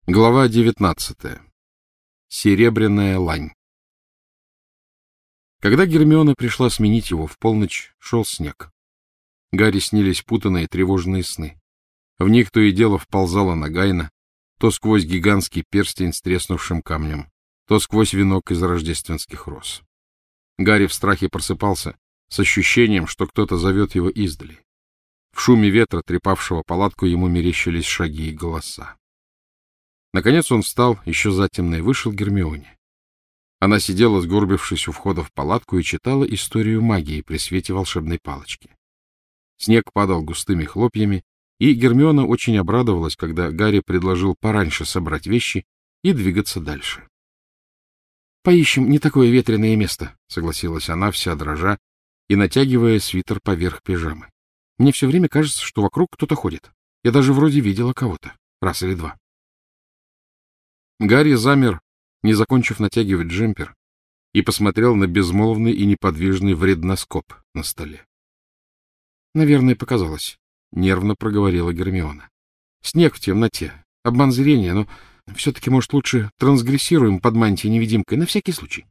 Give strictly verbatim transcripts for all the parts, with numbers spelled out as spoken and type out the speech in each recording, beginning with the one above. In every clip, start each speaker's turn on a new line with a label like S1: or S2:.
S1: Глава девятнадцатая. Серебряная лань. Когда Гермиона пришла сменить его в полночь, шел снег. Гарри снились путанные тревожные сны. В них то и дело вползала Нагайна, то сквозь гигантский перстень с треснувшим камнем, то сквозь венок из рождественских роз. Гарри в страхе просыпался с ощущением, что кто-то зовет его издали. В шуме ветра, трепавшего палатку, ему мерещились шаги и голоса. Наконец он встал, еще затемно, и вышел к Гермионе. Она сидела, сгорбившись у входа в палатку, и читала историю магии при свете волшебной палочки. Снег падал густыми хлопьями, и Гермиона очень обрадовалась, когда Гарри предложил пораньше собрать вещи и двигаться дальше. — Поищем не такое ветреное место, — согласилась она, вся дрожа, и натягивая свитер поверх пижамы. — Мне все время кажется, что вокруг кто-то ходит. Я даже вроде видела кого-то. Раз или два. Гарри замер, не закончив натягивать джемпер, и посмотрел на безмолвный и неподвижный вредноскоп на столе. — Наверное, показалось, — нервно проговорила Гермиона. — Снег в темноте, обман зрения, но все-таки, может, лучше трансгрессируем под мантией-невидимкой, на всякий случай.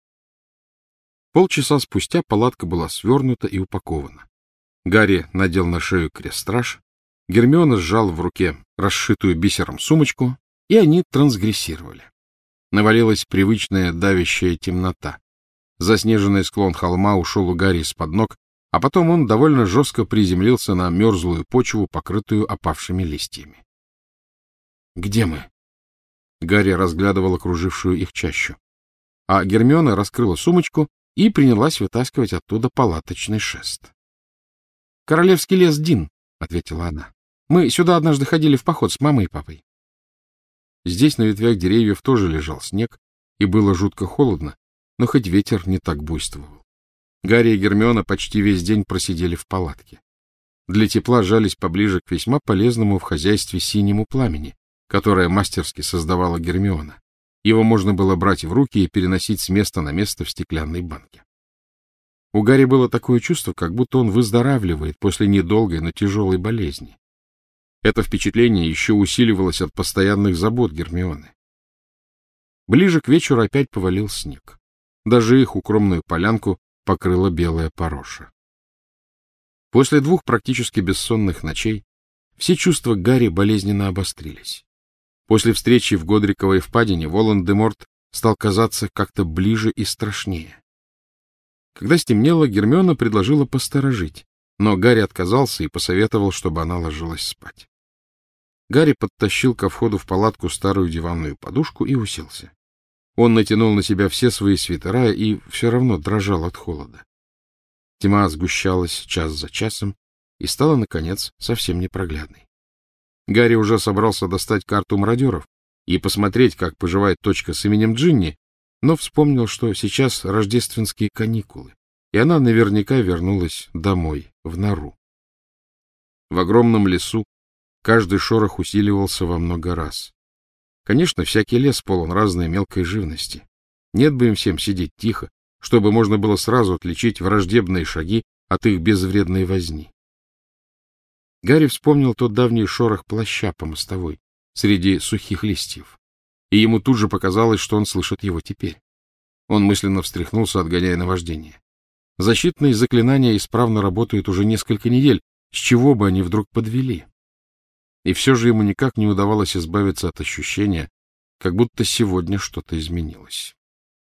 S1: Полчаса спустя палатка была свернута и упакована. Гарри надел на шею крест-страж, Гермиона сжал в руке расшитую бисером сумочку, и они трансгрессировали. Навалилась привычная давящая темнота. Заснеженный склон холма ушел у Гарри из-под ног, а потом он довольно жестко приземлился на мерзлую почву, покрытую опавшими листьями. — Где мы? Гарри разглядывал окружившую их чащу. А Гермиона раскрыла сумочку и принялась вытаскивать оттуда палаточный шест. — Королевский лес Дин, — ответила она. — Мы сюда однажды ходили в поход с мамой и папой. Здесь на ветвях деревьев тоже лежал снег, и было жутко холодно, но хоть ветер не так буйствовал. Гарри и Гермиона почти весь день просидели в палатке. Для тепла жались поближе к весьма полезному в хозяйстве синему пламени, которое мастерски создавала Гермиона. Его можно было брать в руки и переносить с места на место в стеклянной банке. У Гарри было такое чувство, как будто он выздоравливает после недолгой, но тяжелой болезни. Это впечатление еще усиливалось от постоянных забот Гермионы. Ближе к вечеру опять повалил снег. Даже их укромную полянку покрыла белая пороша. После двух практически бессонных ночей все чувства Гарри болезненно обострились. После встречи в Годриковой впадине Волан-де-Морт стал казаться как-то ближе и страшнее. Когда стемнело, Гермиона предложила посторожить, но Гарри отказался и посоветовал, чтобы она ложилась спать. Гарри подтащил ко входу в палатку старую диванную подушку и уселся. Он натянул на себя все свои свитера и все равно дрожал от холода. Тьма сгущалась час за часом и стала, наконец, совсем непроглядной. Гарри уже собрался достать карту мародеров и посмотреть, как поживает точка с именем Джинни, но вспомнил, что сейчас рождественские каникулы, и она наверняка вернулась домой, в нору. В огромном лесу каждый шорох усиливался во много раз. Конечно, всякий лес полон разной мелкой живности. Нет бы им всем сидеть тихо, чтобы можно было сразу отличить враждебные шаги от их безвредной возни. Гарри вспомнил тот давний шорох плаща по мостовой среди сухих листьев, и ему тут же показалось, что он слышит его теперь. Он мысленно встряхнулся, отгоняя наваждение. Защитные заклинания исправно работают уже несколько недель, с чего бы они вдруг подвели? И все же ему никак не удавалось избавиться от ощущения, как будто сегодня что-то изменилось.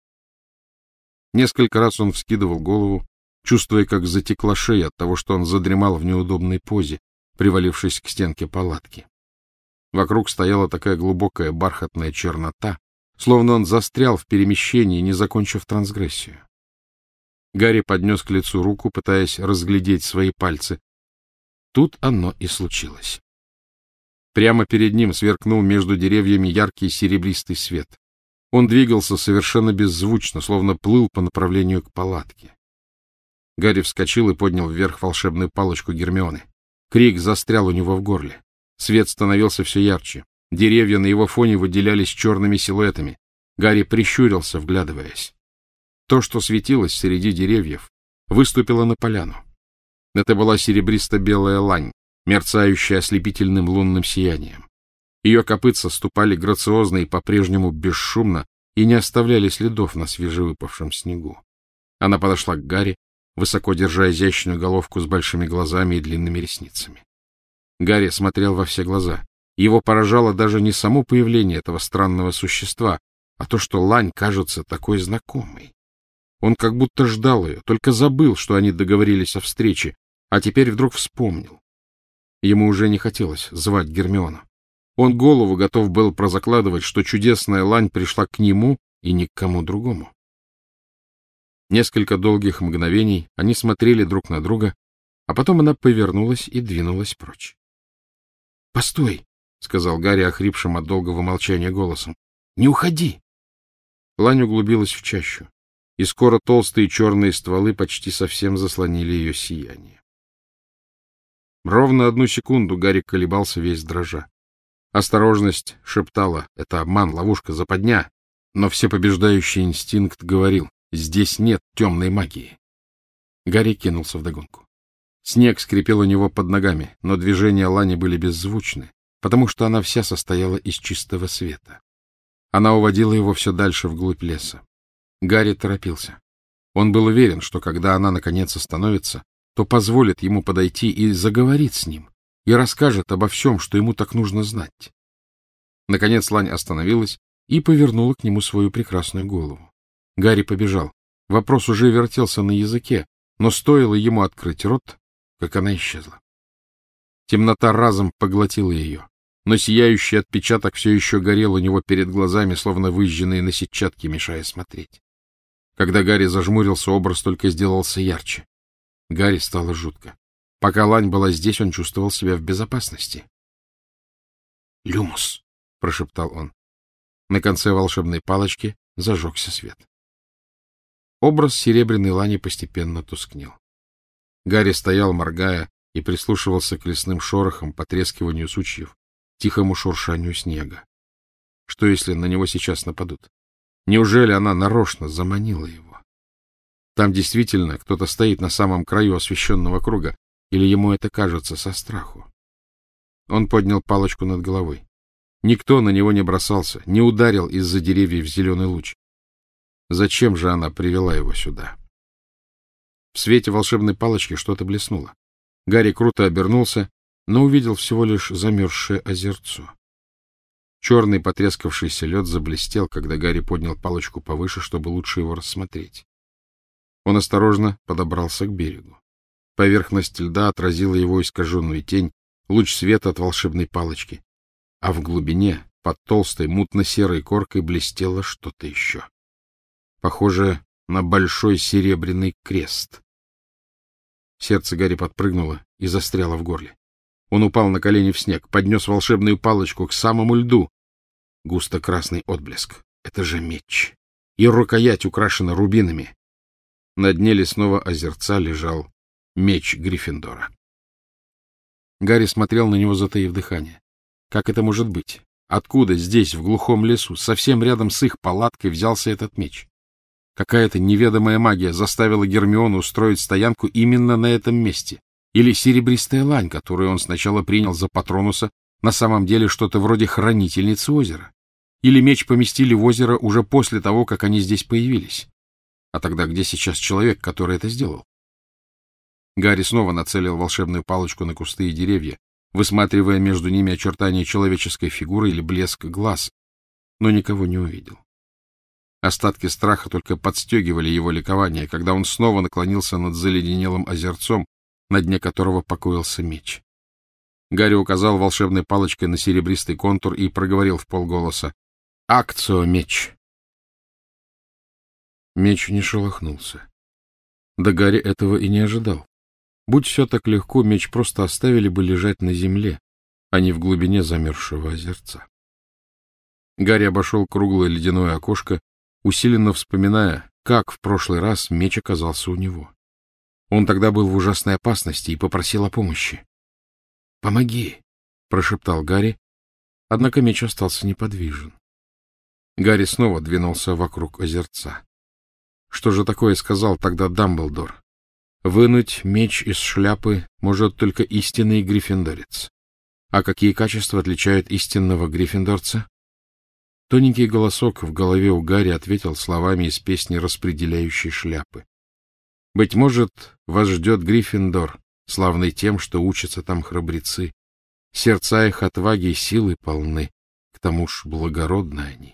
S1: Несколько раз он вскидывал голову, чувствуя, как затекла шея от того, что он задремал в неудобной позе, привалившись к стенке палатки. Вокруг стояла такая глубокая бархатная чернота, словно он застрял в перемещении, не закончив трансгрессию. Гарри поднес к лицу руку, пытаясь разглядеть свои пальцы. Тут оно и случилось. Прямо перед ним сверкнул между деревьями яркий серебристый свет. Он двигался совершенно беззвучно, словно плыл по направлению к палатке. Гарри вскочил и поднял вверх волшебную палочку Гермионы. Крик застрял у него в горле. Свет становился все ярче. Деревья на его фоне выделялись черными силуэтами. Гарри прищурился, вглядываясь. То, что светилось среди деревьев, выступило на поляну. Это была серебристо-белая лань, мерцающая ослепительным лунным сиянием. Ее копытца ступали грациозно и по-прежнему бесшумно и не оставляли следов на свежевыпавшем снегу. Она подошла к Гарри, высоко держа изящную головку с большими глазами и длинными ресницами. Гарри смотрел во все глаза. Его поражало даже не само появление этого странного существа, а то, что лань кажется такой знакомой. Он как будто ждал ее, только забыл, что они договорились о встрече, а теперь вдруг вспомнил. Ему уже не хотелось звать Гермиону. Он голову готов был прозакладывать, что чудесная лань пришла к нему и ни к кому другому. Несколько долгих мгновений они смотрели друг на друга, а потом она повернулась и двинулась прочь. — Постой! — сказал Гарри охрипшим от долгого молчания голосом. — Не уходи! Лань углубилась в чащу, и скоро толстые черные стволы почти совсем заслонили ее сияние. Ровно одну секунду Гарри колебался весь дрожа. Осторожность шептала: это обман, ловушка, западня, но всепобеждающий инстинкт говорил: здесь нет темной магии. Гарри кинулся вдогонку. Снег скрипел у него под ногами, но движения лани были беззвучны, потому что она вся состояла из чистого света. Она уводила его все дальше вглубь леса. Гарри торопился. Он был уверен, что когда она наконец остановится, то позволит ему подойти и заговорит с ним, и расскажет обо всем, что ему так нужно знать. Наконец лань остановилась и повернула к нему свою прекрасную голову. Гарри побежал. Вопрос уже вертелся на языке, но стоило ему открыть рот, как она исчезла. Темнота разом поглотила ее, но сияющий отпечаток все еще горел у него перед глазами, словно выжженные на сетчатке, мешая смотреть. Когда Гарри зажмурился, образ только сделался ярче. Гарри стало жутко. Пока лань была здесь, он чувствовал себя в безопасности. «Люмус!» — прошептал он. На конце волшебной палочки зажегся свет. Образ серебряной лани постепенно тускнел. Гарри стоял, моргая, и прислушивался к лесным шорохам, потрескиванию сучьев, тихому шуршанию снега. Что, если на него сейчас нападут? Неужели она нарочно заманила его? Там действительно кто-то стоит на самом краю освещенного круга, или ему это кажется со страху? Он поднял палочку над головой. Никто на него не бросался, не ударил из-за деревьев зеленый луч. Зачем же она привела его сюда? В свете волшебной палочки что-то блеснуло. Гарри круто обернулся, но увидел всего лишь замерзшее озерцо. Черный потрескавшийся лед заблестел, когда Гарри поднял палочку повыше, чтобы лучше его рассмотреть. Он осторожно подобрался к берегу. Поверхность льда отразила его искаженную тень, луч света от волшебной палочки. А в глубине, под толстой мутно-серой коркой, блестело что-то еще. Похоже на большой серебряный крест. Сердце Гарри подпрыгнуло и застряло в горле. Он упал на колени в снег, поднес волшебную палочку к самому льду. Густо-красный отблеск. Это же меч. И рукоять украшена рубинами. На дне лесного озерца лежал меч Гриффиндора. Гарри смотрел на него, затаив дыхание. Как это может быть? Откуда здесь, в глухом лесу, совсем рядом с их палаткой, взялся этот меч? Какая-то неведомая магия заставила Гермиону устроить стоянку именно на этом месте. Или серебристая лань, которую он сначала принял за Патронуса, на самом деле что-то вроде хранительницы озера. Или меч поместили в озеро уже после того, как они здесь появились. А тогда где сейчас человек, который это сделал? Гарри снова нацелил волшебную палочку на кусты и деревья, высматривая между ними очертания человеческой фигуры или блеск глаз, но никого не увидел. Остатки страха только подстегивали его ликование, когда он снова наклонился над заледенелым озерцом, на дне которого покоился меч. Гарри указал волшебной палочкой на серебристый контур и проговорил вполголоса: «Акцио, меч!» Меч не шелохнулся. Да Гарри этого и не ожидал. Будь все так легко, меч просто оставили бы лежать на земле, а не в глубине замерзшего озерца. Гарри обошел круглое ледяное окошко, усиленно вспоминая, как в прошлый раз меч оказался у него. Он тогда был в ужасной опасности и попросил о помощи. «Помоги!» — прошептал Гарри, однако меч остался неподвижен. Гарри снова двинулся вокруг озерца. Что же такое сказал тогда Дамблдор? Вынуть меч из шляпы может только истинный гриффиндорец. А какие качества отличают истинного гриффиндорца? Тоненький голосок в голове у Гарри ответил словами из песни распределяющей шляпы. Быть может, вас ждет Гриффиндор, славный тем, что учатся там храбрецы. Сердца их отваги и силы полны, к тому ж благородны они.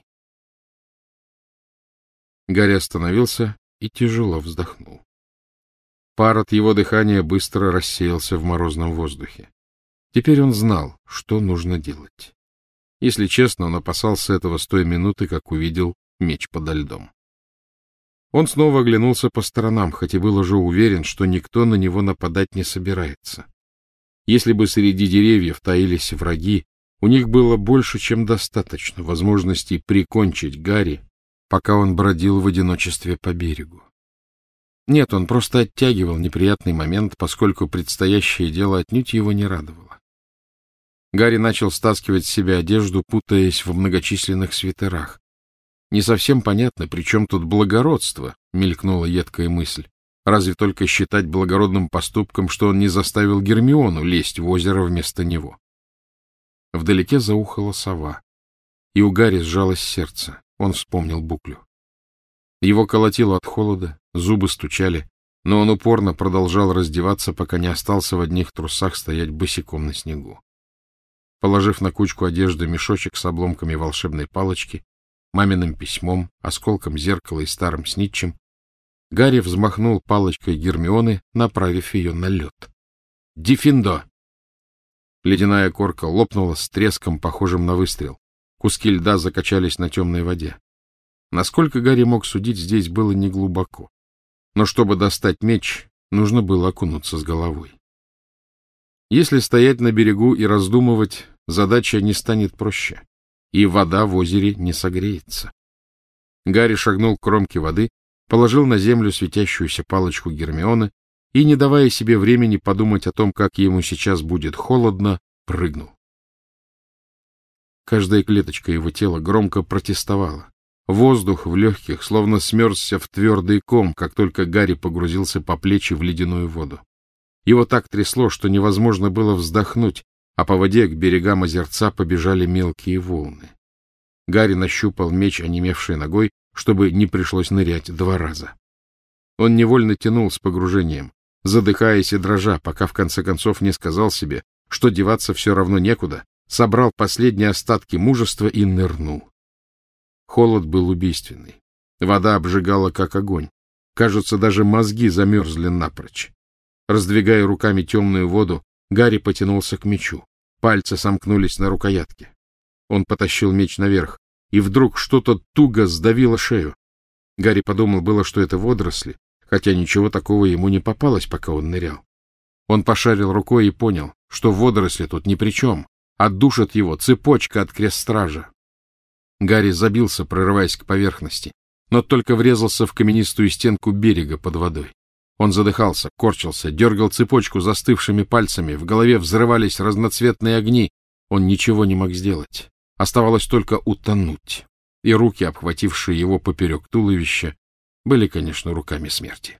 S1: Гарри остановился и тяжело вздохнул. Пар от его дыхания быстро рассеялся в морозном воздухе. Теперь он знал, что нужно делать. Если честно, он опасался этого с той минуты, как увидел меч подо льдом. Он снова оглянулся по сторонам, хоть и был уже уверен, что никто на него нападать не собирается. Если бы среди деревьев таились враги, у них было больше, чем достаточно возможностей прикончить Гарри, пока он бродил в одиночестве по берегу. Нет, он просто оттягивал неприятный момент, поскольку предстоящее дело отнюдь его не радовало. Гарри начал стаскивать с себя одежду, путаясь в многочисленных свитерах. Не совсем понятно, при чем тут благородство, мелькнула едкая мысль. Разве только считать благородным поступком, что он не заставил Гермиону лезть в озеро вместо него. Вдалеке заухала сова, и у Гарри сжалось сердце. Он вспомнил Буклю. Его колотило от холода, зубы стучали, но он упорно продолжал раздеваться, пока не остался в одних трусах стоять босиком на снегу. Положив на кучку одежды мешочек с обломками волшебной палочки, маминым письмом, осколком зеркала и старым снитчем, Гарри взмахнул палочкой Гермионы, направив ее на лед. «Диффиндо!» Ледяная корка лопнула с треском, похожим на выстрел. Куски льда закачались на темной воде. Насколько Гарри мог судить, здесь было неглубоко. Но чтобы достать меч, нужно было окунуться с головой. Если стоять на берегу и раздумывать, задача не станет проще, и вода в озере не согреется. Гарри шагнул к кромке воды, положил на землю светящуюся палочку Гермионы и, не давая себе времени подумать о том, как ему сейчас будет холодно, прыгнул. Каждая клеточка его тела громко протестовала. Воздух в легких словно смерзся в твердый ком, как только Гарри погрузился по плечи в ледяную воду. Его так трясло, что невозможно было вздохнуть, а по воде к берегам озерца побежали мелкие волны. Гарри нащупал меч, онемевшей ногой, чтобы не пришлось нырять два раза. Он невольно тянул с погружением, задыхаясь и дрожа, пока в конце концов не сказал себе, что деваться все равно некуда, собрал последние остатки мужества и нырнул. Холод был убийственный. Вода обжигала, как огонь. Кажется, даже мозги замерзли напрочь. Раздвигая руками темную воду, Гарри потянулся к мечу. Пальцы сомкнулись на рукоятке. Он потащил меч наверх, и вдруг что-то туго сдавило шею. Гарри подумал было, что это водоросли, хотя ничего такого ему не попалось, пока он нырял. Он пошарил рукой и понял, что водоросли тут ни при чем. Отдушит его цепочка от крестстража. Гарри забился, прорываясь к поверхности, но только врезался в каменистую стенку берега под водой. Он задыхался, корчился, дергал цепочку застывшими пальцами, в голове взрывались разноцветные огни. Он ничего не мог сделать. Оставалось только утонуть, и руки, обхватившие его поперек туловища, были, конечно, руками смерти.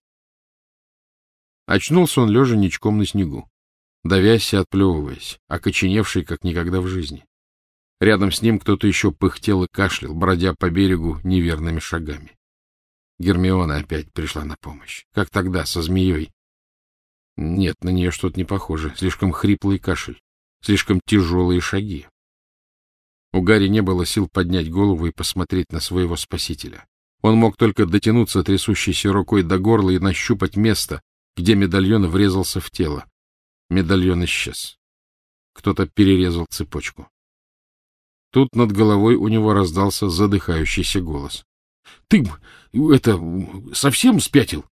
S1: Очнулся он лежа ничком на снегу, давясь и отплевываясь, окоченевший, как никогда в жизни. Рядом с ним кто-то еще пыхтел и кашлял, бродя по берегу неверными шагами. Гермиона опять пришла на помощь. Как тогда, со змеей. Нет, на нее что-то не похоже. Слишком хриплый кашель, слишком тяжелые шаги. У Гарри не было сил поднять голову и посмотреть на своего спасителя. Он мог только дотянуться трясущейся рукой до горла и нащупать место, где медальон врезался в тело. Медальон исчез. Кто-то перерезал цепочку. Тут над головой у него раздался задыхающийся голос. — Ты, это, совсем спятил?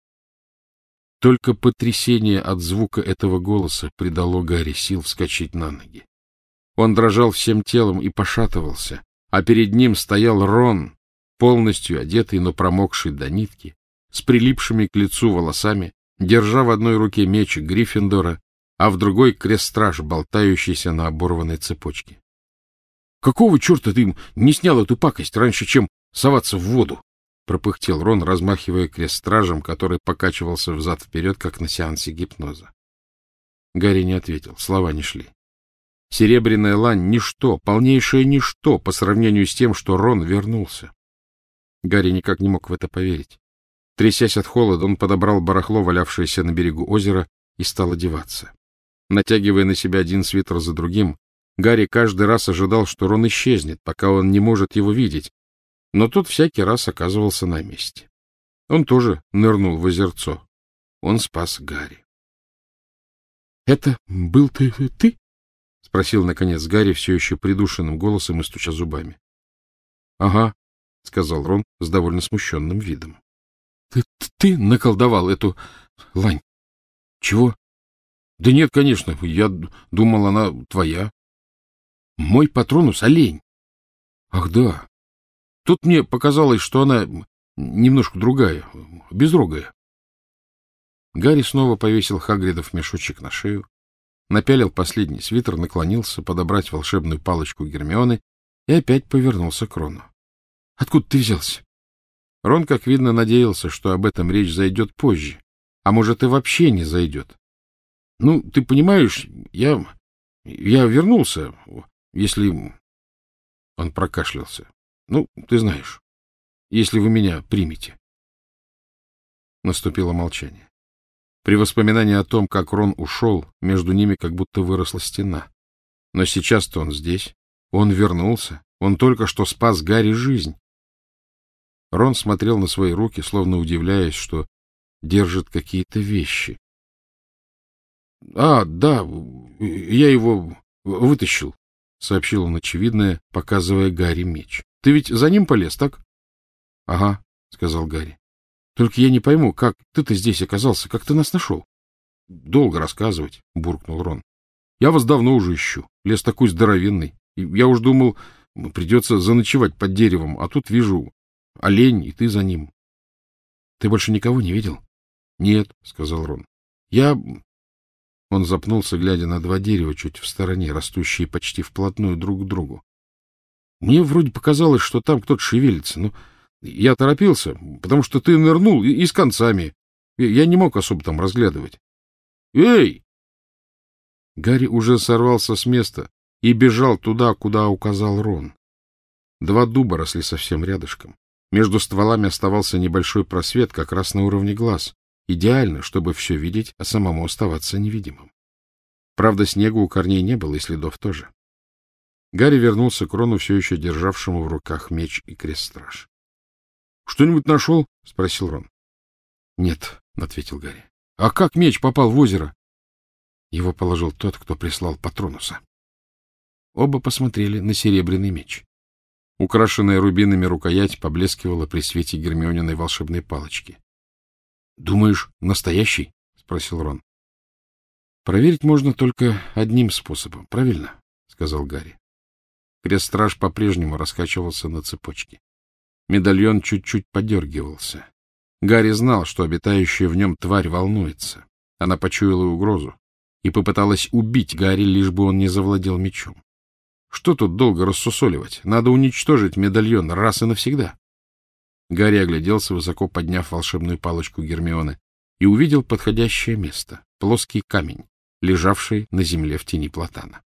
S1: Только потрясение от звука этого голоса придало Гарри сил вскочить на ноги. Он дрожал всем телом и пошатывался, а перед ним стоял Рон, полностью одетый, но промокший до нитки, с прилипшими к лицу волосами, держа в одной руке меч Гриффиндора, а в другой крестстраж, болтающийся на оборванной цепочке. — Какого черта ты не снял эту пакость раньше, чем соваться в воду? — пропыхтел Рон, размахивая крестстражем, который покачивался взад-вперед, как на сеансе гипноза. Гарри не ответил, слова не шли. Серебряная лань — ничто, полнейшее ничто по сравнению с тем, что Рон вернулся. Гарри никак не мог в это поверить. Трясясь от холода, он подобрал барахло, валявшееся на берегу озера, и стал одеваться. Натягивая на себя один свитер за другим, Гарри каждый раз ожидал, что Рон исчезнет, пока он не может его видеть, но тот всякий раз оказывался на месте. Он тоже нырнул в озерцо. Он спас Гарри. — Это был ты? ты? — спросил, наконец, Гарри все еще придушенным голосом и стуча зубами. — Ага, — сказал Рон с довольно смущенным видом. — Ты, ты наколдовал эту лань? — Чего? — Да нет, конечно, я думал, она твоя. — Мой патронус — олень. — Ах, да. Тут мне показалось, что она немножко другая, безрогая. Гарри снова повесил Хагридов мешочек на шею, напялил последний свитер, наклонился подобрать волшебную палочку Гермионы и опять повернулся к Рону. — Откуда ты взялся? Рон, как видно, надеялся, что об этом речь зайдет позже, а может и вообще не зайдет. — Ну, ты понимаешь, я... я вернулся, если... Он прокашлялся. — Ну, ты знаешь, если вы меня примете. Наступило молчание. При воспоминании о том, как Рон ушел, между ними как будто выросла стена. Но сейчас-то он здесь, он вернулся, он только что спас Гарри жизнь. Рон смотрел на свои руки, словно удивляясь, что держит какие-то вещи. — А, да, я его вытащил, — сообщил он очевидное, показывая Гарри меч. — Ты ведь за ним полез, так? — Ага, — сказал Гарри. — Только я не пойму, как ты-то здесь оказался, как ты нас нашел? — Долго рассказывать, — буркнул Рон. — Я вас давно уже ищу. Лес такой здоровенный. Я уж думал, придется заночевать под деревом, а тут вижу олень, и ты за ним. — Ты больше никого не видел? — Нет, — сказал Рон. — Я... Он запнулся, глядя на два дерева чуть в стороне, растущие почти вплотную друг к другу. Мне вроде показалось, что там кто-то шевелится, но я торопился, потому что ты нырнул и, и с концами. Я не мог особо там разглядывать. Эй! Гарри уже сорвался с места и бежал туда, куда указал Рон. Два дуба росли совсем рядышком. Между стволами оставался небольшой просвет как раз на уровне глаз. Идеально, чтобы все видеть, а самому оставаться невидимым. Правда, снега у корней не было, и следов тоже. Гарри вернулся к Рону, все еще державшему в руках меч и крест-страж. — Что-нибудь нашел? — спросил Рон. — Нет, — ответил Гарри. — А как меч попал в озеро? Его положил тот, кто прислал Патронуса. Оба посмотрели на серебряный меч. Украшенная рубинами рукоять поблескивала при свете Гермиониной волшебной палочки. — Думаешь, настоящий? — спросил Рон. — Проверить можно только одним способом, правильно? — сказал Гарри. Крест-страж по-прежнему раскачивался на цепочке. Медальон чуть-чуть подергивался. Гарри знал, что обитающая в нем тварь волнуется. Она почуяла угрозу и попыталась убить Гарри, лишь бы он не завладел мечом. Что тут долго рассусоливать? Надо уничтожить медальон раз и навсегда. Гарри огляделся, высоко подняв волшебную палочку Гермионы, и увидел подходящее место — плоский камень, лежавший на земле в тени платана.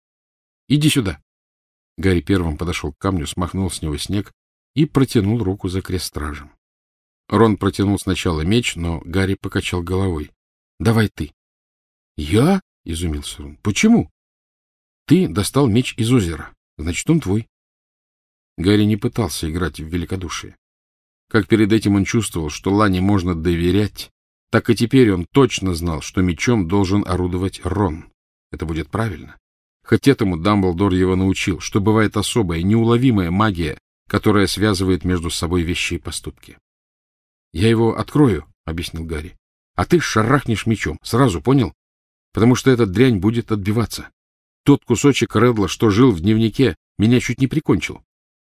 S1: — Иди сюда! Гарри первым подошел к камню, смахнул с него снег и протянул руку за крест-стражем. Рон протянул сначала меч, но Гарри покачал головой. — Давай ты. — Я? — изумился Рон. — Почему? — Ты достал меч из озера. Значит, он твой. Гарри не пытался играть в великодушие. Как перед этим он чувствовал, что Лане можно доверять, так и теперь он точно знал, что мечом должен орудовать Рон. Это будет правильно. Хоть этому Дамблдор его научил, что бывает особая, неуловимая магия, которая связывает между собой вещи и поступки. — Я его открою, — объяснил Гарри, — а ты шарахнешь мечом. Сразу понял? Потому что эта дрянь будет отбиваться. Тот кусочек Редла, что жил в дневнике, меня чуть не прикончил.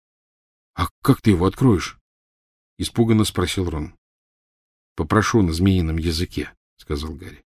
S1: — А как ты его откроешь? — испуганно спросил Рон. — Попрошу на змеином языке, — сказал Гарри.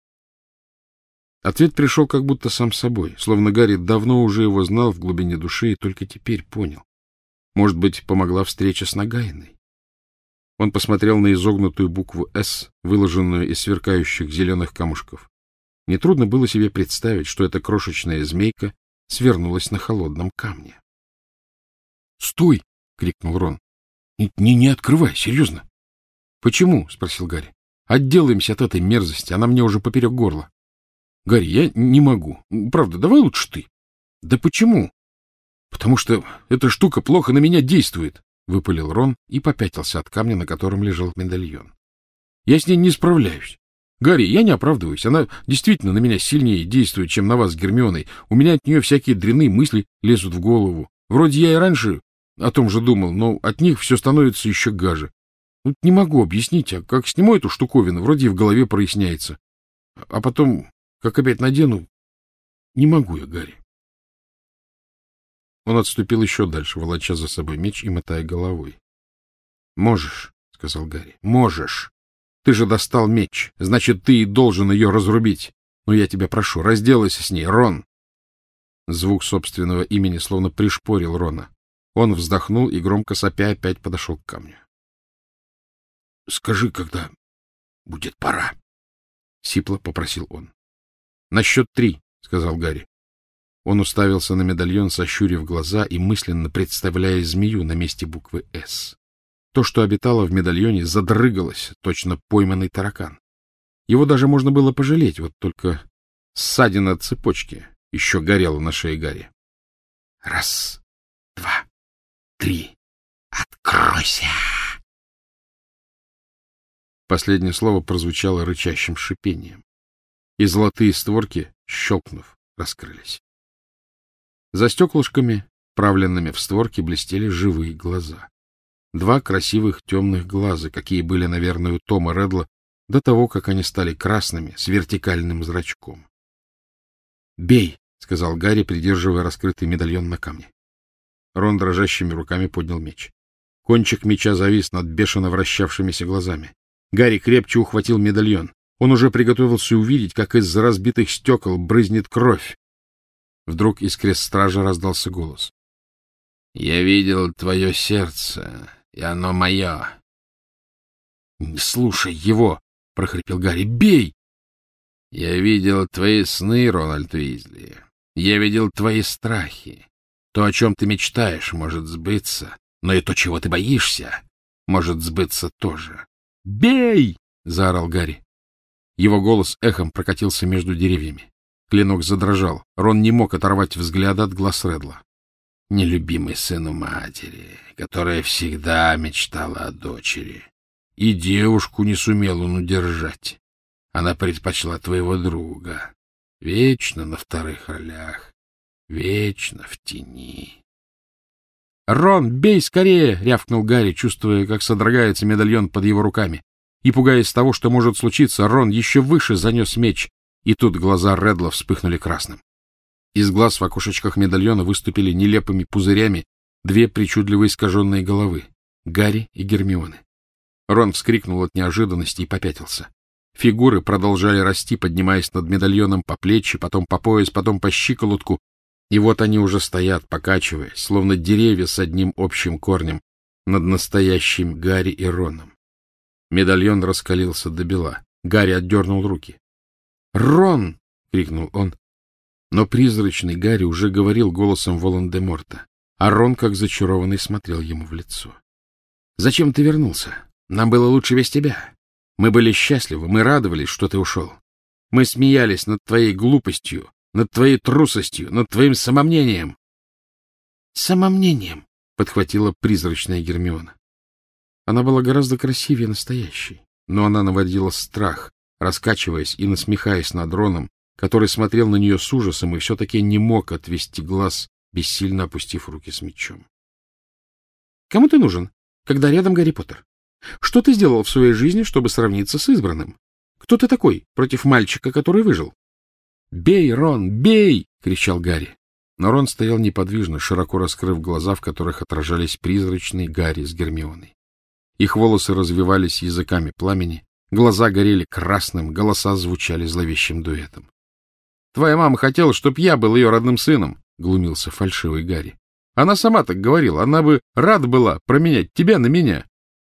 S1: Ответ пришел как будто сам собой, словно Гарри давно уже его знал в глубине души и только теперь понял. Может быть, помогла встреча с Нагайной? Он посмотрел на изогнутую букву «С», выложенную из сверкающих зеленых камушков. Нетрудно было себе представить, что эта крошечная змейка свернулась на холодном камне. — Стой! — крикнул Рон. — Не, не открывай, серьезно. — Почему? — спросил Гарри. — Отделаемся от этой мерзости, она мне уже поперек горла. — Гарри, я не могу. Правда, давай лучше ты. — Да почему? — Потому что эта штука плохо на меня действует, — выпалил Рон и попятился от камня, на котором лежал медальон. — Я с ней не справляюсь. Гарри, я не оправдываюсь. Она действительно на меня сильнее действует, чем на вас с Гермионой. У меня от нее всякие дрянные мысли лезут в голову. Вроде я и раньше о том же думал, но от них все становится еще гаже. Вот не могу объяснить, а как сниму эту штуковину, вроде и в голове проясняется. А потом, как опять надену, не могу я, Гарри. Он отступил еще дальше, волоча за собой меч и мотая головой. — Можешь, — сказал Гарри, — можешь. Ты же достал меч, значит, ты и должен ее разрубить. Но я тебя прошу, разделайся с ней, Рон. Звук собственного имени словно пришпорил Рона. Он вздохнул и, громко сопя, опять подошел к камню. — Скажи, когда будет пора, — сипло попросил он. — На счет три, — сказал Гарри. Он уставился на медальон, сощурив глаза и мысленно представляя змею на месте буквы «С». То, что обитало в медальоне, задрыгалось, точно пойманный таракан. Его даже можно было пожалеть, вот только ссадина от цепочки еще горела на шее Гарри. — Раз, два, три, откройся! Последнее слово прозвучало рычащим шипением, и золотые створки, щелкнув, раскрылись. За стеклышками, вправленными в створки, блестели живые глаза. Два красивых темных глаза, какие были, наверное, у Тома Реддла до того, как они стали красными, с вертикальным зрачком. — Бей! — сказал Гарри, придерживая раскрытый медальон на камне. Рон дрожащими руками поднял меч. Кончик меча завис над бешено вращавшимися глазами. Гарри крепче ухватил медальон. Он уже приготовился увидеть, как из-за разбитых стекол брызнет кровь. Вдруг из крест-стража раздался голос. — Я видел твое сердце, и оно мое. — Не слушай его! — прохрипел Гарри. — Бей! — Я видел твои сны, Рональд Уизли. Я видел твои страхи. То, о чем ты мечтаешь, может сбыться, но и то, чего ты боишься, может сбыться тоже. — Бей! — заорал Гарри. Его голос эхом прокатился между деревьями. Клинок задрожал. Рон не мог оторвать взгляда от глаз Реддла. Нелюбимый сыну матери, которая всегда мечтала о дочери. И девушку не сумел он удержать. Она предпочла твоего друга. Вечно на вторых ролях. Вечно в тени. — Рон, бей скорее! — рявкнул Гарри, чувствуя, как содрогается медальон под его руками. И, пугаясь того, что может случиться, Рон еще выше занес меч, и тут глаза Реддла вспыхнули красным. Из глаз в окошечках медальона выступили нелепыми пузырями две причудливо искаженные головы — Гарри и Гермионы. Рон вскрикнул от неожиданности и попятился. Фигуры продолжали расти, поднимаясь над медальоном по плечи, потом по пояс, потом по щиколотку, и вот они уже стоят, покачиваясь, словно деревья с одним общим корнем, над настоящим Гарри и Роном. Медальон раскалился до бела. Гарри отдернул руки. «Рон!» — крикнул он. Но призрачный Гарри уже говорил голосом Волан-де-Морта, а Рон, как зачарованный, смотрел ему в лицо. — Зачем ты вернулся? Нам было лучше без тебя. Мы были счастливы, мы радовались, что ты ушел. Мы смеялись над твоей глупостью, над твоей трусостью, над твоим самомнением. — Самомнением, — подхватила призрачная Гермиона. Она была гораздо красивее настоящей, но она наводила страх, раскачиваясь и насмехаясь над Роном, который смотрел на нее с ужасом и все-таки не мог отвести глаз, бессильно опустив руки с мечом. — Кому ты нужен, когда рядом Гарри Поттер? Что ты сделал в своей жизни, чтобы сравниться с избранным? Кто ты такой против мальчика, который выжил? — Бей, Рон, бей! — кричал Гарри. Но Рон стоял неподвижно, широко раскрыв глаза, в которых отражались призрачные Гарри с Гермионой. Их волосы развивались языками пламени, глаза горели красным, голоса звучали зловещим дуэтом. — Твоя мама хотела, чтоб я был ее родным сыном, — глумился фальшивый Гарри. — Она сама так говорила, она бы рада была променять тебя на меня.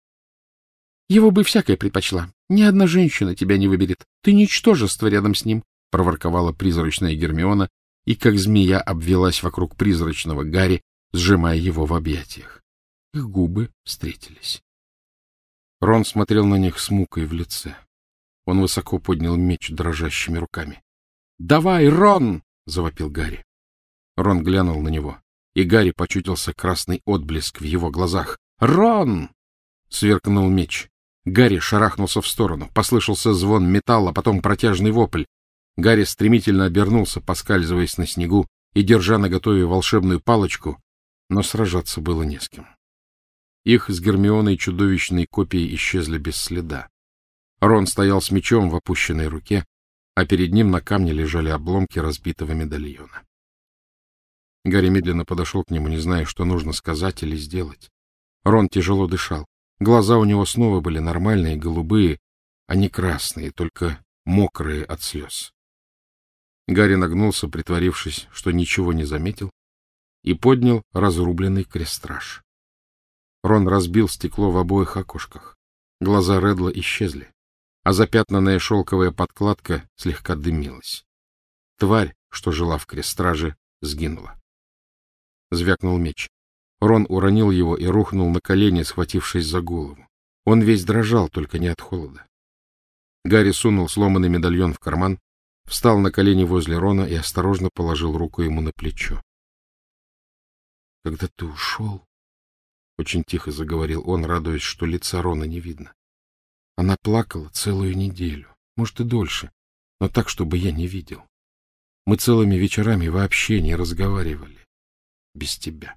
S1: — Его бы всякое предпочла. Ни одна женщина тебя не выберет. Ты ничтожество рядом с ним, — проворковала призрачная Гермиона, и как змея обвелась вокруг призрачного Гарри, сжимая его в объятиях. Их губы встретились. Рон смотрел на них с мукой в лице. Он высоко поднял меч дрожащими руками. — Давай, Рон! — завопил Гарри. Рон глянул на него, и Гарри почутился красный отблеск в его глазах. «Рон!» — сверкнул меч. Гарри шарахнулся в сторону. Послышался звон металла, потом протяжный вопль. Гарри стремительно обернулся, поскальзываясь на снегу и держа наготове волшебную палочку, но сражаться было не с кем. Их с Гермионой чудовищные копии исчезли без следа. Рон стоял с мечом в опущенной руке, а перед ним на камне лежали обломки разбитого медальона. Гарри медленно подошел к нему, не зная, что нужно сказать или сделать. Рон тяжело дышал. Глаза у него снова были нормальные, голубые, а не красные, только мокрые от слез. Гарри нагнулся, притворившись, что ничего не заметил, и поднял разрубленный крестраж. Рон разбил стекло в обоих окошках. Глаза Редла исчезли, а запятнанная шелковая подкладка слегка дымилась. Тварь, что жила в крестраже, сгинула. Звякнул меч. Рон уронил его и рухнул на колени, схватившись за голову. Он весь дрожал, только не от холода. Гарри сунул сломанный медальон в карман, встал на колени возле Рона и осторожно положил руку ему на плечо. — Когда ты ушел, — очень тихо заговорил он, радуясь, что лица Рона не видно. Она плакала целую неделю, может и дольше, но так, чтобы я не видел. Мы целыми вечерами вообще не разговаривали. Без тебя.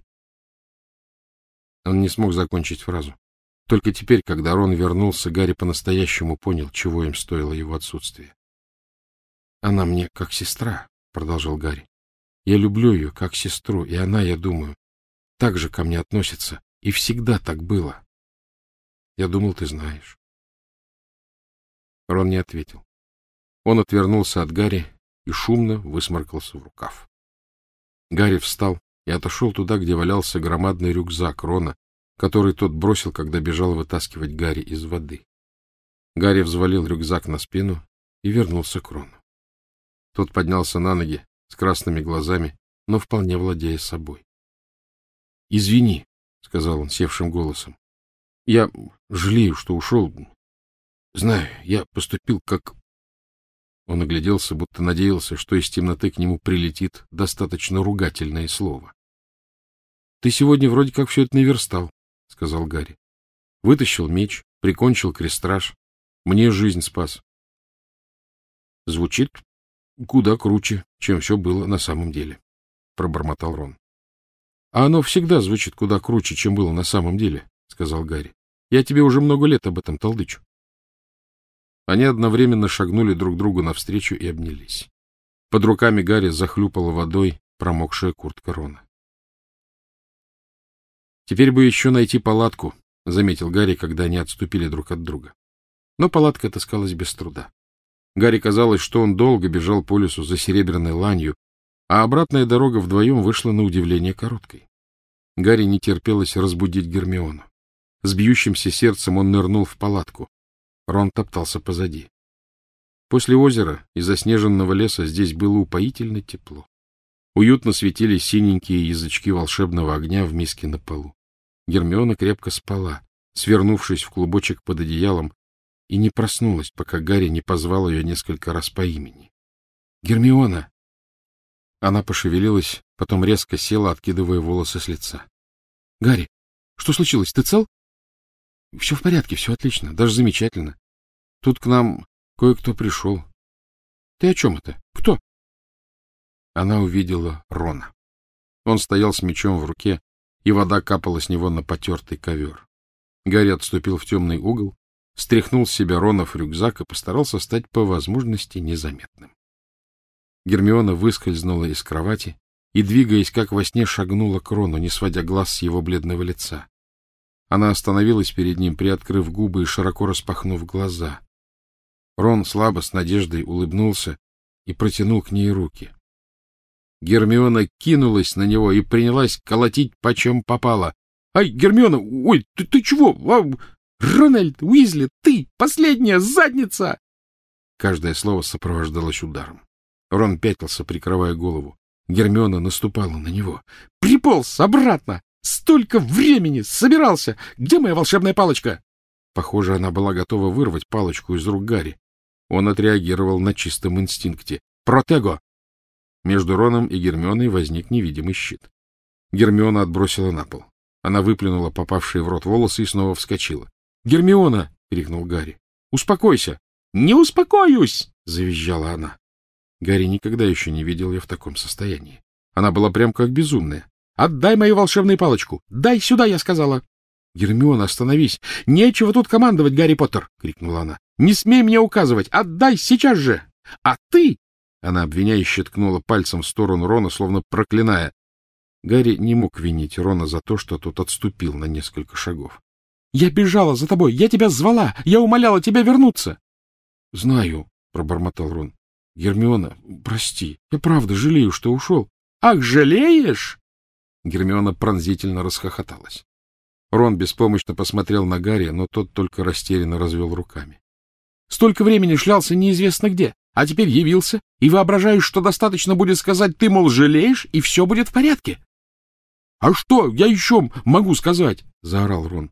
S1: Он не смог закончить фразу. Только теперь, когда Рон вернулся, Гарри по-настоящему понял, чего им стоило его отсутствие. — Она мне как сестра, — продолжал Гарри. — Я люблю ее как сестру, и она, я думаю, так же ко мне относится, и всегда так было. Я думал, ты знаешь. Рон не ответил. Он отвернулся от Гарри и шумно высморкался в рукав. Гарри встал и отошел туда, где валялся громадный рюкзак Рона, который тот бросил, когда бежал вытаскивать Гарри из воды. Гарри взвалил рюкзак на спину и вернулся к Рону. Тот поднялся на ноги с красными глазами, но вполне владея собой. — Извини, — сказал он севшим голосом. — Я жалею, что ушел. Знаю, я поступил как... Он огляделся, будто надеялся, что из темноты к нему прилетит достаточно ругательное слово. — Ты сегодня вроде как все это наверстал, — сказал Гарри. — Вытащил меч, прикончил крестраж. Мне жизнь спас. — Звучит куда круче, чем все было на самом деле, — пробормотал Рон. — А оно всегда звучит куда круче, чем было на самом деле, — сказал Гарри. — Я тебе уже много лет об этом толдычу. Они одновременно шагнули друг другу навстречу и обнялись. Под руками Гарри захлюпала водой промокшая куртка Рона. — Теперь бы еще найти палатку, — заметил Гарри, когда они отступили друг от друга. Но палатка отыскалась без труда. Гарри казалось, что он долго бежал по лесу за серебряной ланью, а обратная дорога вдвоем вышла на удивление короткой. Гарри не терпелось разбудить Гермиону. С бьющимся сердцем он нырнул в палатку. Рон топтался позади. После озера и заснеженного леса здесь было упоительно тепло. Уютно светили синенькие язычки волшебного огня в миске на полу. Гермиона крепко спала, свернувшись в клубочек под одеялом, и не проснулась, пока Гарри не позвал ее несколько раз по имени. «Гермиона!» Она пошевелилась, потом резко села, откидывая волосы с лица. «Гарри, что случилось? Ты цел?» — Все в порядке, все отлично, даже замечательно. Тут к нам кое-кто пришел. — Ты о чем это? Кто? Она увидела Рона. Он стоял с мечом в руке, и вода капала с него на потертый ковер. Гарри отступил в темный угол, стряхнул с себя Ронов рюкзак и постарался стать по возможности незаметным. Гермиона выскользнула из кровати и, двигаясь как во сне, шагнула к Рону, не сводя глаз с его бледного лица. Она остановилась перед ним, приоткрыв губы и широко распахнув глаза. Рон слабо, с надеждой улыбнулся и протянул к ней руки. Гермиона кинулась на него и принялась колотить почем попало. — Ай, Гермиона! Ой, ты, ты чего? А, Рональд Уизли, ты! Последняя задница! Каждое слово сопровождалось ударом. Рон пятился, прикрывая голову. Гермиона наступала на него. — Приполз обратно! Столько времени! Собирался! Где моя волшебная палочка? Похоже, она была готова вырвать палочку из рук Гарри. Он отреагировал на чистом инстинкте. «Протего!» Между Роном и Гермионой возник невидимый щит. Гермиона отбросила на пол. Она выплюнула попавшие в рот волосы и снова вскочила. «Гермиона!» — крикнул Гарри. «Успокойся!» «Не успокоюсь!» — завизжала она. Гарри никогда еще не видел ее в таком состоянии. Она была прям как безумная. «Отдай мою волшебную палочку! Дай сюда, я сказала!» «Гермиона, остановись! Нечего тут командовать, Гарри Поттер!» — крикнула она. «Не смей мне указывать! Отдай сейчас же! А ты...» Она обвиняюще ткнула пальцем в сторону Рона, словно проклиная. Гарри не мог винить Рона за то, что тот отступил на несколько шагов. «Я бежала за тобой! Я тебя звала! Я умоляла тебя вернуться!» «Знаю», — пробормотал Рон. «Гермиона, прости, я правда жалею, что ушел». «Ах, жалеешь?» Гермиона пронзительно расхохоталась. Рон беспомощно посмотрел на Гарри, но тот только растерянно развел руками. «Столько времени шлялся неизвестно где, а теперь явился и воображаешь, что достаточно будет сказать, ты, мол, жалеешь, и все будет в порядке». «А что я еще могу сказать?» — заорал Рон.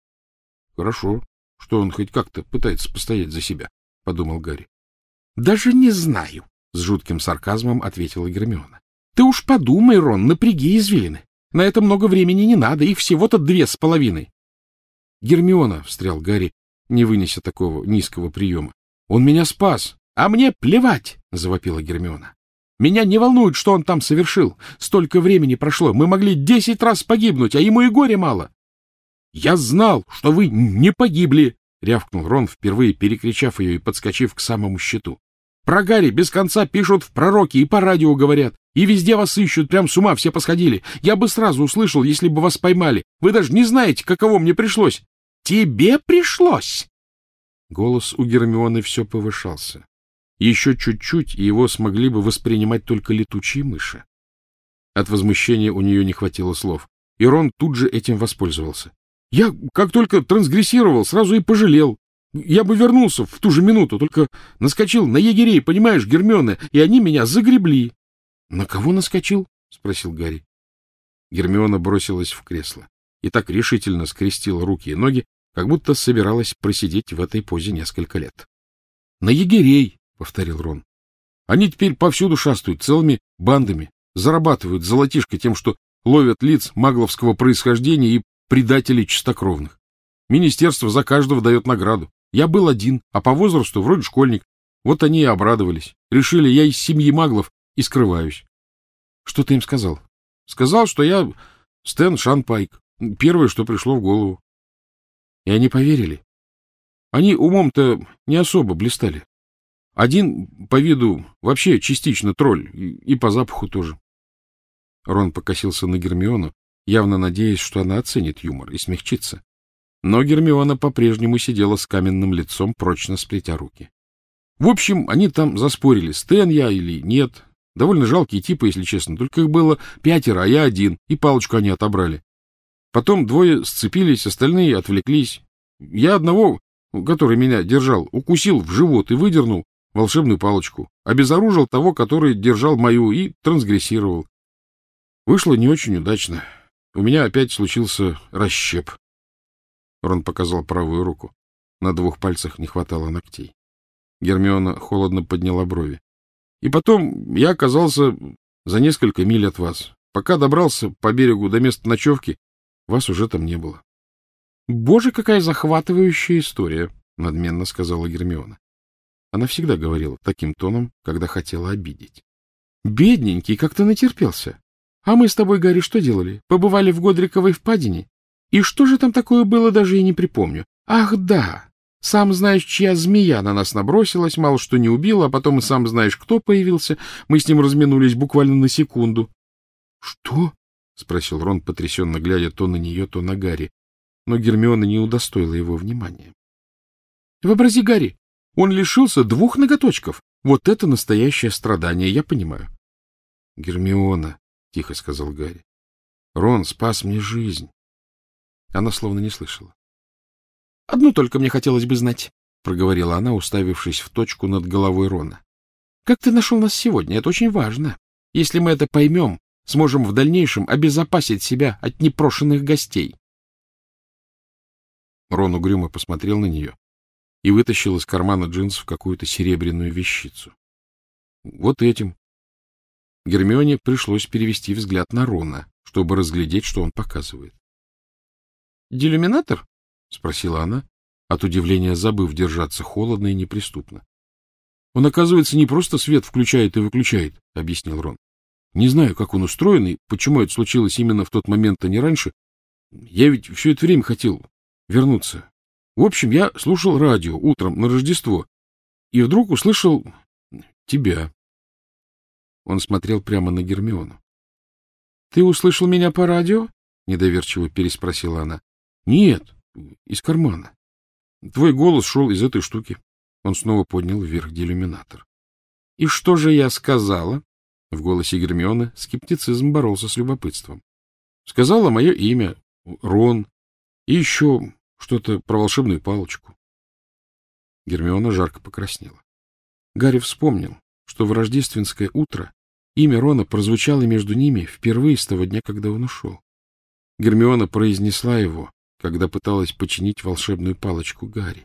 S1: «Хорошо, что он хоть как-то пытается постоять за себя», — подумал Гарри. — Даже не знаю, — с жутким сарказмом ответила Гермиона. — Ты уж подумай, Рон, напряги извилины. На это много времени не надо, их всего-то две с половиной. — Гермиона, — встрял Гарри, не вынеся такого низкого приема, — он меня спас. — А мне плевать, — завопила Гермиона. — Меня не волнует, что он там совершил. Столько времени прошло, мы могли десять раз погибнуть, а ему и горя мало. — Я знал, что вы не погибли, — рявкнул Рон, впервые перекричав ее и подскочив к самому щиту. — Про Гарри без конца пишут в пророке и по радио говорят, и везде вас ищут, прям с ума все посходили. Я бы сразу услышал, если бы вас поймали. Вы даже не знаете, каково мне пришлось. — Тебе пришлось! Голос у Гермионы все повышался. Еще чуть-чуть, и его смогли бы воспринимать только летучие мыши. От возмущения у нее не хватило слов, и Рон тут же этим воспользовался. Я, как только трансгрессировал, сразу и пожалел. Я бы вернулся в ту же минуту, только наскочил на егерей, понимаешь, Гермиона, и они меня загребли. — На кого наскочил? — спросил Гарри. Гермиона бросилась в кресло и так решительно скрестила руки и ноги, как будто собиралась просидеть в этой позе несколько лет. — На егерей, — повторил Рон. — Они теперь повсюду шастают целыми бандами, зарабатывают золотишко тем, что ловят лиц магловского происхождения и предателей чистокровных. Министерство за каждого дает награду. Я был один, а по возрасту вроде школьник. Вот они и обрадовались. Решили, я из семьи маглов и скрываюсь. Что ты им сказал? Сказал, что я Стэн Шанпайк. Первое, что пришло в голову. И они поверили. Они умом-то не особо блистали. Один по виду вообще частично тролль, и по запаху тоже. Рон покосился на Гермиону, явно надеясь, что она оценит юмор и смягчится. Но Гермиона по-прежнему сидела с каменным лицом, прочно сплетя руки. В общем, они там заспорили, Стэн я или нет. Довольно жалкие типы, если честно. Только их было пятеро, а я один, и палочку они отобрали. Потом двое сцепились, остальные отвлеклись. Я одного, который меня держал, укусил в живот и выдернул волшебную палочку. Обезоружил того, который держал мою, и трансгрессировал. Вышло не очень удачно. У меня опять случился расщеп. Рон показал правую руку. На двух пальцах не хватало ногтей. Гермиона холодно подняла брови. И потом я оказался за несколько миль от вас. Пока добрался по берегу до места ночевки, вас уже там не было. — Боже, какая захватывающая история! — надменно сказала Гермиона. Она всегда говорила таким тоном, когда хотела обидеть. — Бедненький, как ты натерпелся. А мы с тобой, Гарри, что делали? Побывали в Годриковой впадине? И что же там такое было, даже и не припомню. Ах, да! Сам знаешь, чья змея на нас набросилась, мало что не убила, а потом и сам знаешь, кто появился. Мы с ним разминулись буквально на секунду. — Что? — спросил Рон, потрясенно глядя то на нее, то на Гарри. Но Гермиона не удостоила его внимания. — Вообрази, Гарри, он лишился двух ноготочков. Вот это настоящее страдание, я понимаю. — Гермиона, — тихо сказал Гарри, — Рон спас мне жизнь. Она словно не слышала. — Одну только мне хотелось бы знать, — проговорила она, уставившись в точку над головой Рона. — Как ты нашел нас сегодня? Это очень важно. Если мы это поймем, сможем в дальнейшем обезопасить себя от непрошенных гостей. Рон угрюмо посмотрел на нее и вытащил из кармана джинсов какую-то серебряную вещицу. Вот этим. Гермионе пришлось перевести взгляд на Рона, чтобы разглядеть, что он показывает. — Делюминатор? — спросила она, от удивления забыв держаться холодно и неприступно. — Он, оказывается, не просто свет включает и выключает, — объяснил Рон. — Не знаю, как он устроен и почему это случилось именно в тот момент, а не раньше. Я ведь все это время хотел вернуться. В общем, я слушал радио утром на Рождество и вдруг услышал тебя. Он смотрел прямо на Гермиону. — Ты услышал меня по радио? — недоверчиво переспросила она. — Нет, из кармана. Твой голос шел из этой штуки. Он снова поднял вверх делюминатор. — И что же я сказала? В голосе Гермионы скептицизм боролся с любопытством. — Сказала мое имя, Рон, и еще что-то про волшебную палочку. Гермиона жарко покраснела. Гарри вспомнил, что в рождественское утро имя Рона прозвучало между ними впервые с того дня, когда он ушел. Гермиона произнесла его, когда пыталась починить волшебную палочку Гарри.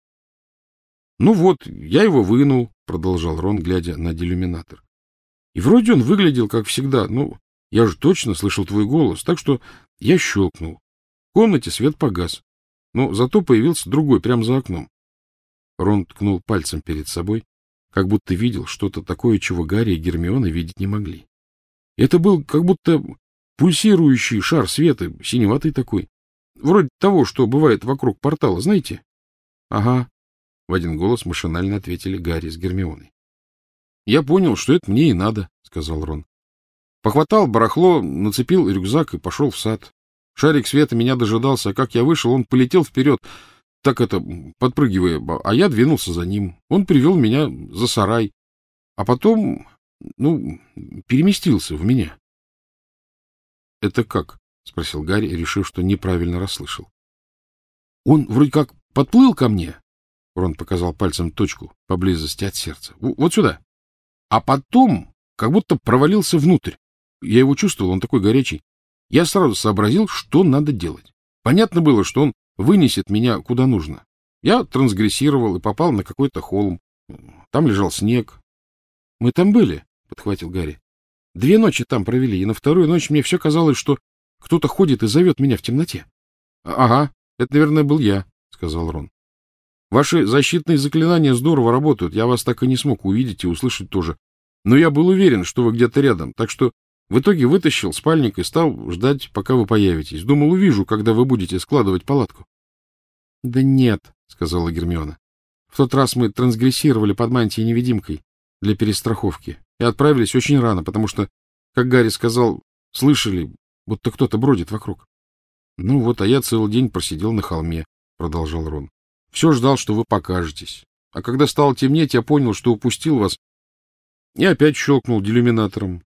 S1: — Ну вот, я его вынул, — продолжал Рон, глядя на делюминатор. — И вроде он выглядел, как всегда. Ну, я же точно слышал твой голос, так что я щелкнул. В комнате свет погас, но зато появился другой прямо за окном. Рон ткнул пальцем перед собой, как будто видел что-то такое, чего Гарри и Гермиона видеть не могли. Это был как будто пульсирующий шар света, синеватый такой, вроде того, что бывает вокруг портала, знаете? — Ага, — в один голос машинально ответили Гарри с Гермионой. — Я понял, что это мне и надо, — сказал Рон. Похватал барахло, нацепил рюкзак и пошел в сад. Шарик света меня дожидался, а как я вышел, он полетел вперед, так это, подпрыгивая, а я двинулся за ним. Он привел меня за сарай, а потом, ну, переместился в меня. — Это как? — спросил Гарри, решив, что неправильно расслышал. — Он вроде как подплыл ко мне, — Рон показал пальцем точку поблизости от сердца, — вот сюда, а потом как будто провалился внутрь. Я его чувствовал, он такой горячий. Я сразу сообразил, что надо делать. Понятно было, что он вынесет меня куда нужно. Я трансгрессировал и попал на какой-то холм. Там лежал снег. — Мы там были, — подхватил Гарри. — Две ночи там провели, и на вторую ночь мне все казалось, что кто-то ходит и зовет меня в темноте. — Ага, это, наверное, был я, — сказал Рон. — Ваши защитные заклинания здорово работают. Я вас так и не смог увидеть и услышать тоже. Но я был уверен, что вы где-то рядом, так что в итоге вытащил спальник и стал ждать, пока вы появитесь. Думал, увижу, когда вы будете складывать палатку. — Да нет, — сказала Гермиона. — В тот раз мы трансгрессировали под мантией-невидимкой для перестраховки и отправились очень рано, потому что, как Гарри сказал, слышали, будто кто-то бродит вокруг. — Ну вот, а я целый день просидел на холме, — продолжал Рон. — Все ждал, что вы покажетесь. А когда стало темнеть, я понял, что упустил вас, и опять щелкнул делюминатором.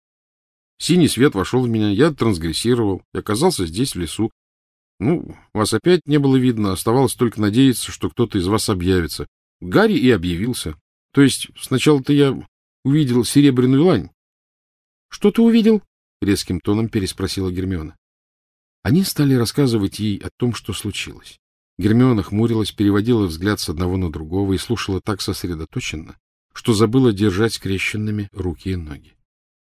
S1: Синий свет вошел в меня, я трансгрессировал и оказался здесь, в лесу. Ну, вас опять не было видно, оставалось только надеяться, что кто-то из вас объявится. Гарри и объявился. То есть сначала-то я увидел серебряную лань. — Что ты увидел? — резким тоном переспросила Гермиона. Они стали рассказывать ей о том, что случилось. Гермиона хмурилась, переводила взгляд с одного на другого и слушала так сосредоточенно, что забыла держать скрещенными руки и ноги.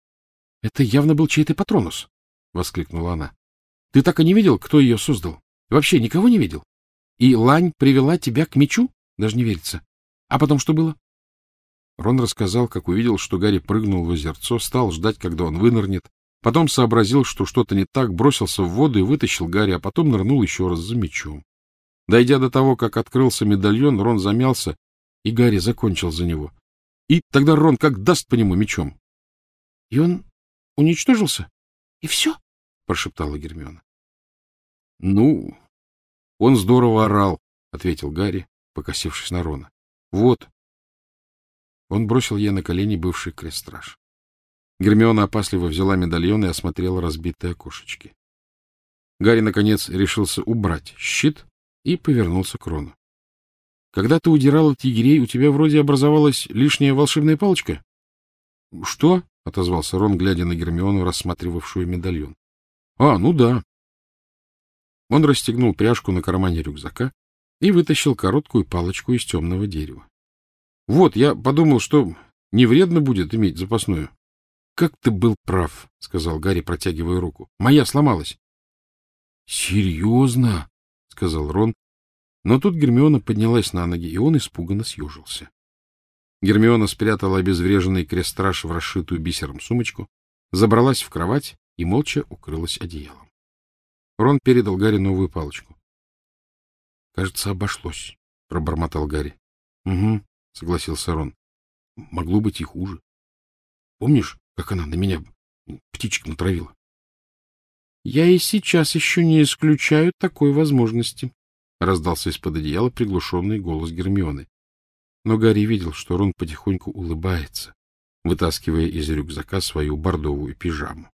S1: — Это явно был чей-то Патронус, — воскликнула она. — Ты так и не видел, кто ее создал? Вообще никого не видел? И лань привела тебя к мечу? Даже не верится. А потом что было? Рон рассказал, как увидел, что Гарри прыгнул в озерцо, стал ждать, когда он вынырнет, потом сообразил, что что-то не так, бросился в воду и вытащил Гарри, а потом нырнул еще раз за мечом. Дойдя до того, как открылся медальон, Рон замялся, и Гарри закончил за него. И тогда Рон как даст по нему мечом. — И он уничтожился? И все? — прошептала Гермиона. — Ну, он здорово орал, — ответил Гарри, покосившись на Рона. — Вот. Он бросил ей на колени бывший крестраж. Гермиона опасливо взяла медальон и осмотрела разбитые окошечки. Гарри, наконец, решился убрать щит и повернулся к Рону. — Когда ты удирал от егерей, у тебя вроде образовалась лишняя волшебная палочка? — Что? отозвался Рон, глядя на Гермиону, рассматривавшую медальон. — А, ну да. Он расстегнул пряжку на кармане рюкзака и вытащил короткую палочку из темного дерева. — Вот, я подумал, что не вредно будет иметь запасную. — Как ты был прав, — сказал Гарри, протягивая руку. — Моя сломалась. — Серьезно? — сказал Рон. Но тут Гермиона поднялась на ноги, и он испуганно съежился. Гермиона спрятала обезвреженный крестраж в расшитую бисером сумочку, забралась в кровать и молча укрылась одеялом. Рон передал Гарри новую палочку. — Кажется, обошлось, — пробормотал Гарри. — Угу, — согласился Рон. — Могло быть и хуже. Помнишь, как она на меня птичек натравила? — Я и сейчас еще не исключаю такой возможности, — раздался из-под одеяла приглушенный голос Гермионы. Но Гарри видел, что Рон потихоньку улыбается, вытаскивая из рюкзака свою бордовую пижаму.